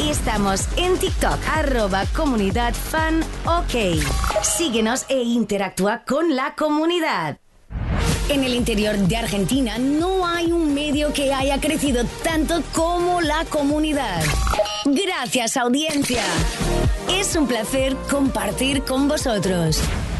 Estamos en TikTok, @comunidadfanok. Síguenos e interactúa con la comunidad. En el interior de Argentina no hay un medio que haya crecido tanto como la comunidad. Gracias, audiencia. Es un placer compartir con vosotros.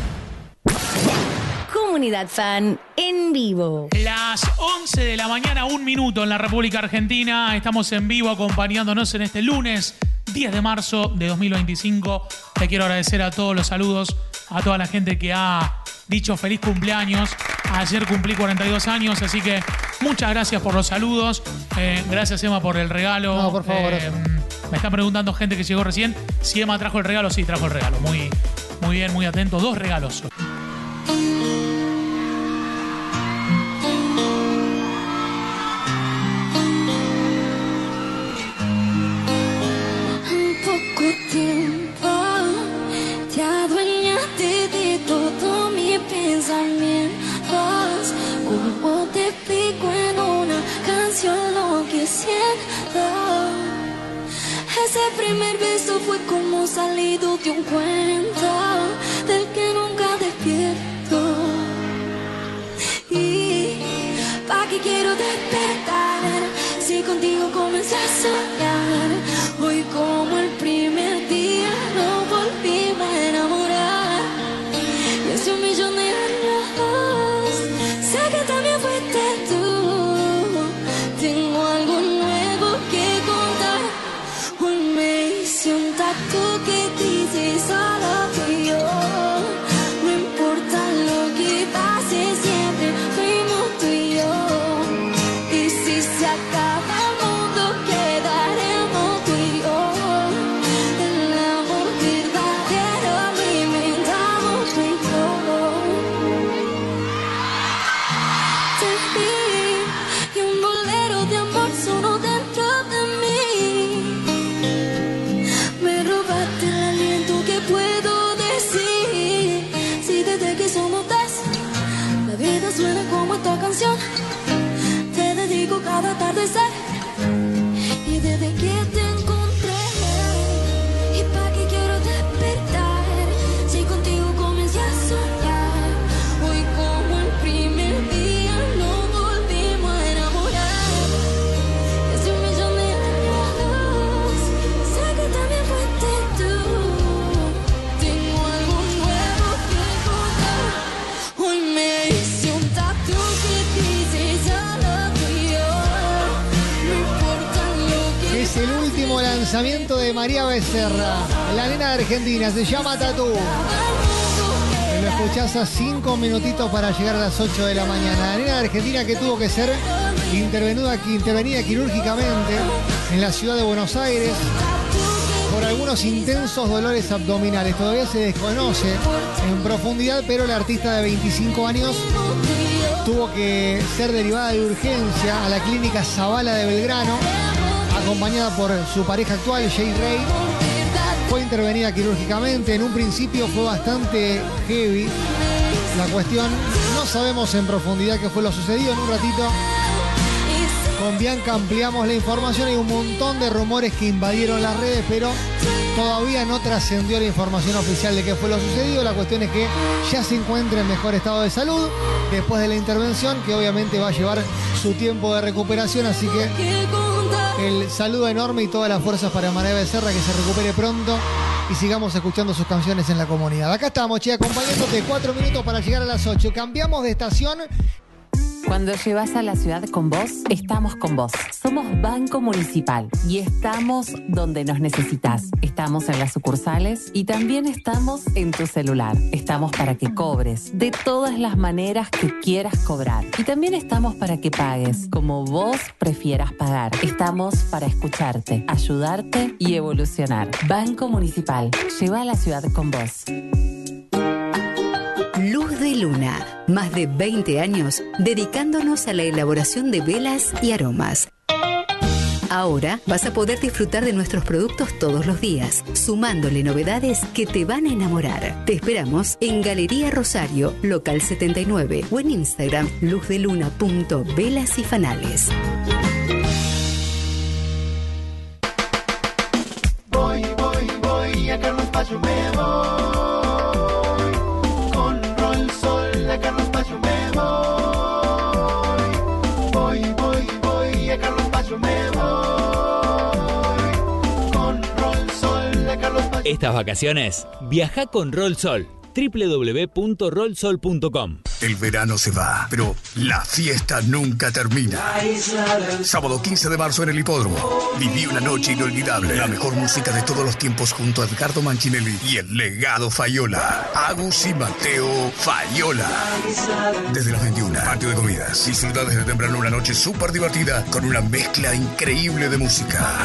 Comunidad Fan en vivo. Las 11 de la mañana, 1 minuto en la República Argentina. Estamos en vivo acompañándonos en este lunes 10 de marzo de 2025. Te quiero agradecer a todos los saludos, a toda la gente que ha dicho feliz cumpleaños. Ayer cumplí 42 años, así que muchas gracias por los saludos. Gracias, Emma, por el regalo. No, por favor. Me está preguntando gente que llegó recién si Emma trajo el regalo. Sí, trajo el regalo. Muy bien, muy atento. 2 regalos. Tiempo, te adueñaste de todo mi pensamientos. Como te explico en una canción lo que siento. Ese primer beso fue como salido de un cuento del que nunca despierto. Y ¿pa' qué quiero despertar si contigo comencé a soñar? Hoy como el primer día no volvimos a enamorar. Y hace 1.000.000 de años sé que también fuiste tú. Tengo algo nuevo que contar. Hoy me hice un tatu que dice solo tú y yo. No importa lo que pase, siempre fuimos tú y yo. Y si se acaba el mundo, quedaremos tú y yo. El amor verdadero lo inventamos tú y yo. Te vi y un bolero de amor sonó dentro de mí. Me robaste el aliento que puedo decir. Si desde que somos dos, la vida suena como esta canción. Te dedico cada atardecer. Y desde que te encontré, ¿y pa' qué quiero despertar si contigo comencé a soñar? Hoy como el primer día no volvimos a enamorar. Y hace 1.000.000 de años sé que también fuiste tú. Tengo algo nuevo que contar. Hoy me hice un tatu que dice solo tú y yo. No importa lo que Es el último lanzamiento de María Becerra, la nena de Argentina, se llama Tatú. Lo escuchás a 5 minutitos para llegar a las 8 de la mañana. La nena de Argentina que tuvo que ser intervenida quirúrgicamente en la ciudad de Buenos Aires por algunos intensos dolores abdominales. Todavía se desconoce en profundidad, pero la artista de 25 años tuvo que ser derivada de urgencia a la clínica Zavala de Belgrano, acompañada por su pareja actual, Jay Rey. Fue intervenida quirúrgicamente. En un principio fue bastante heavy la cuestión. No sabemos en profundidad qué fue lo sucedido. En un ratito con Bianca ampliamos la información. Hay un montón de rumores que invadieron las redes, pero todavía no trascendió la información oficial de qué fue lo sucedido. La cuestión es que ya se encuentra en mejor estado de salud después de la intervención, que obviamente va a llevar su tiempo de recuperación. Así que el saludo enorme y todas las fuerzas para María Becerra, que se recupere pronto y sigamos escuchando sus canciones en la comunidad. Acá estamos, che, acompañándote 4 minutos para llegar a las 8. Cambiamos de estación. Cuando llevas a la ciudad con vos, estamos con vos. Somos Banco Municipal y estamos donde nos necesitas. Estamos en las sucursales y también estamos en tu celular. Estamos para que cobres de todas las maneras que quieras cobrar. Y también estamos para que pagues como vos prefieras pagar. Estamos para escucharte, ayudarte y evolucionar. Banco Municipal. Lleva a la ciudad con vos. Luz de Luna, más de 20 años dedicándonos a la elaboración de velas y aromas. Ahora vas a poder disfrutar de nuestros productos todos los días, sumándole novedades que te van a enamorar. Te esperamos en Galería Rosario, local 79, o en Instagram luzdeluna.velasyfanales. Estas vacaciones, viaja con Rollsol. www.rollsol.com. El verano se va, pero la fiesta nunca termina. Sábado 15 de marzo en el Hipódromo. Viví una noche inolvidable. La mejor música de todos los tiempos junto a Edgardo Manchinelli y el legado Faiola. Agus y Mateo Faiola. Desde las 21, patio de comidas. Disfruta desde temprano una noche súper divertida con una mezcla increíble de música.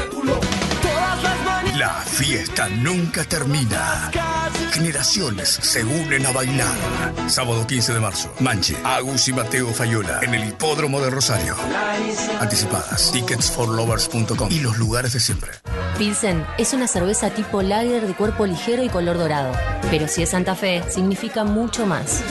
La fiesta nunca termina. Generaciones se unen a bailar. Sábado 15 de marzo. Manche, Agus y Mateo Faiola en el Hipódromo de Rosario. Anticipadas. Ticketsforlovers.com y los lugares de siempre. Pilsen es una cerveza tipo lager de cuerpo ligero y color dorado. Pero si es Santa Fe, significa mucho más.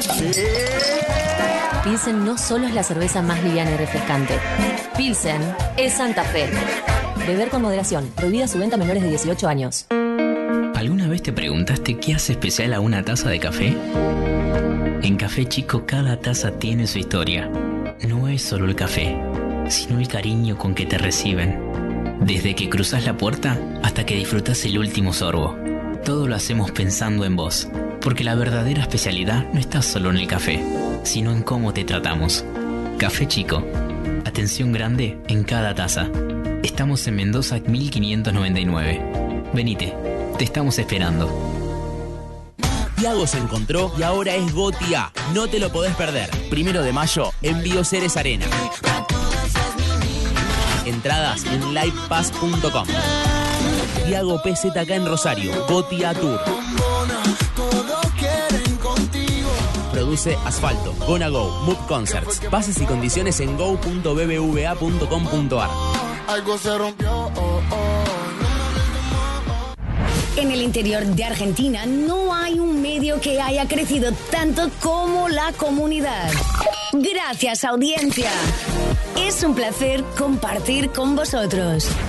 Pilsen no solo es la cerveza más liviana y refrescante. Pilsen es Santa Fe. Beber con moderación. Prohibida su venta a menores de 18 años. ¿Alguna vez te preguntaste qué hace especial a una taza de café? En Café Chico cada taza tiene su historia. No es solo el café, sino el cariño con que te reciben. Desde que cruzas la puerta hasta que disfrutas el último sorbo. Todo lo hacemos pensando en vos, porque la verdadera especialidad no está solo en el café, sino en cómo te tratamos. Café Chico. Atención grande en cada taza. Estamos en Mendoza 1599. Venite, te estamos esperando. Tiago se encontró y ahora es Goti A. No te lo podés perder. 1 de mayo en Bioceres Arena. Entradas en livepass.com. Tiago PZK en Rosario. Goti A Tour. Produce Asfalto, Gonna Go, Mood Concerts. Bases y condiciones en go.bbva.com.ar. Algo se rompió. En el interior de Argentina no hay un medio que haya crecido tanto como la comunidad. Gracias, audiencia. Es un placer compartir con vosotros.